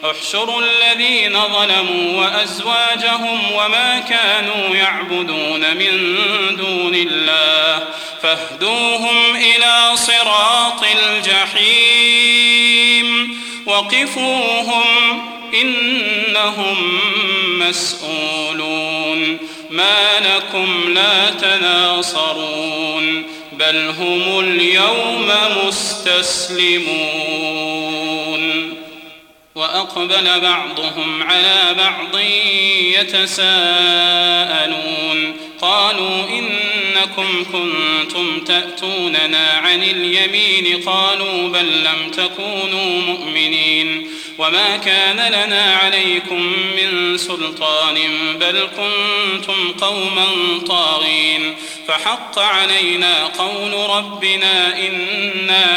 احشروا الذين ظلموا وأزواجهم وما كانوا يعبدون من دون الله فاهدوهم إلى صراط الجحيم وقفوهم إنهم مسؤولون ما لكم لا تناصرون بل هم اليوم مستسلمون وأقبل بعضهم على بعض يتساءلون قالوا إنكم كنتم تأتوننا عن اليمين قالوا بل لم تكونوا مؤمنين وما كان لنا عليكم من سلطان بل كنتم قوما طاغين فحق علينا قول ربنا إنا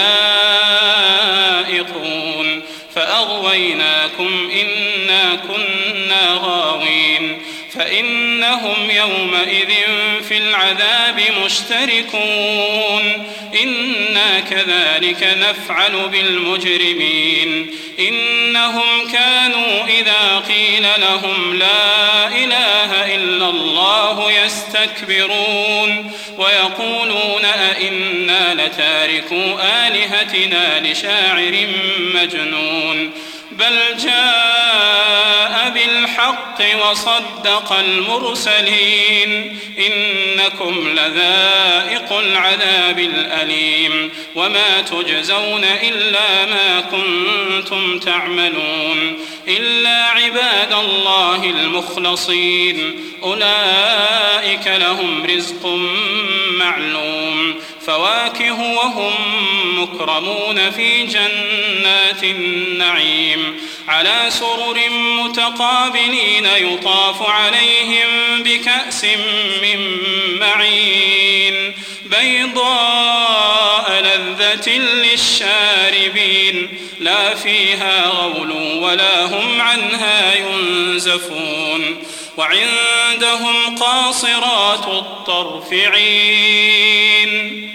لذائقون فأغويناكم إنا كنا غاوين فإنهم يومئذ في العذاب مشتركون إنا كذلك نفعل بالمجرمين إنهم كانوا إذا قيل لهم لا إله إلا الله يستكبرون ويقولون أئنا لتاركو آلهتنا لشاعر مجنون بل جاء بالحق وصدق المرسلين إنكم لذائق العذاب الأليم وما تجزون إلا ما كنتم تعملون إلا عباد الله المخلصين أولئك لهم رزق معلوم فواكه وهم مكرمون في جنات النعيم على سرر متقابلين يطاف عليهم بكأس من معين بيضاء لذة للشاربين لا فيها غول ولا هم عنها ينزفون وعندهم قاصرات الطرف عين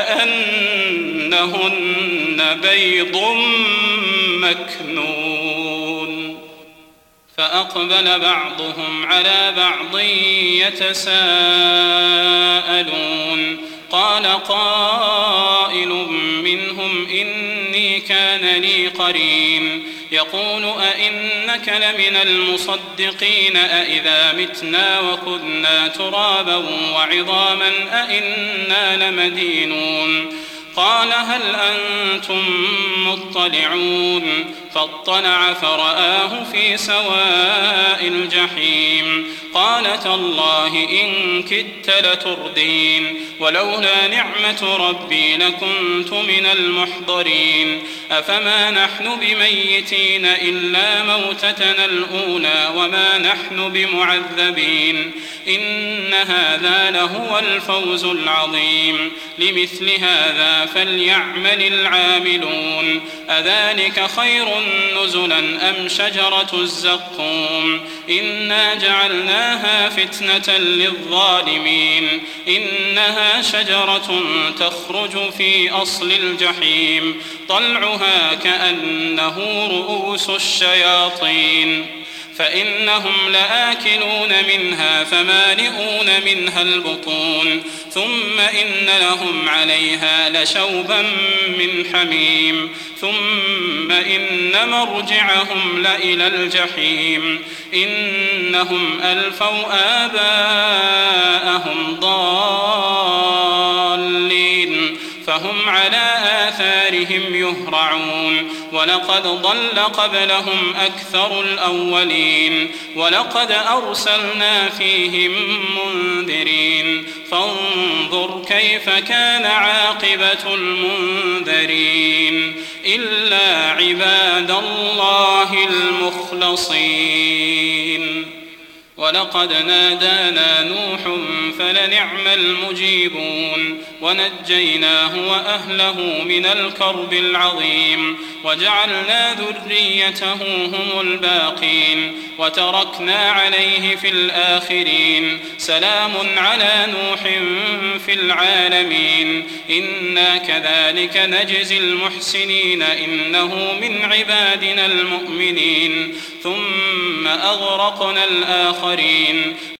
كأنهن بيض مكنون فأقبل بعضهم على بعض يتساءلون قال قائل منهم إني كان لي قرين يقول أئنك لمن المصدقين أئذا متنا وكنا ترابا وعظاما أئنا لمدينون قال هل أنتم مطلعون فاطلع فرآه في سواء الجحيم قال تالله إن كدت لتردين ولولا نعمة ربي لكنت من المحضرين أفما نحن بميتين إلا موتتنا الأولى وما نحن بمعذبين إن هذا لهو الفوز العظيم لمثل هذا فليعمل العاملون أذلك خير نزلا أم شجرة الزقوم إنا جعلناها فتنة للظالمين إنها شجرة تخرج في أصل الجحيم طلعها كأنه رؤوس الشياطين فإنهم لآكلون منها فمالئون منها البطون ثم إن لهم عليها لشوبا من حميم ثم إن مرجعهم لإلى الجحيم إنهم ألفوا آباءهم ضالين فهم على آثارهم يهرعون ولقد ضل قبلهم أكثر الأولين ولقد أرسلنا فيهم منذرين فانظر كيف كان عاقبة المنذرين إلا عباد الله المخلصين ولقد نادانا نوح فلنعم المجيبون ونجيناه وأهله من الكرب العظيم وجعلنا ذريته هم الباقين وتركنا عليه في الآخرين سلام على نوح في العالمين إنا كذلك نجزي المحسنين إنه من عبادنا المؤمنين ثم أغرقنا الآخرين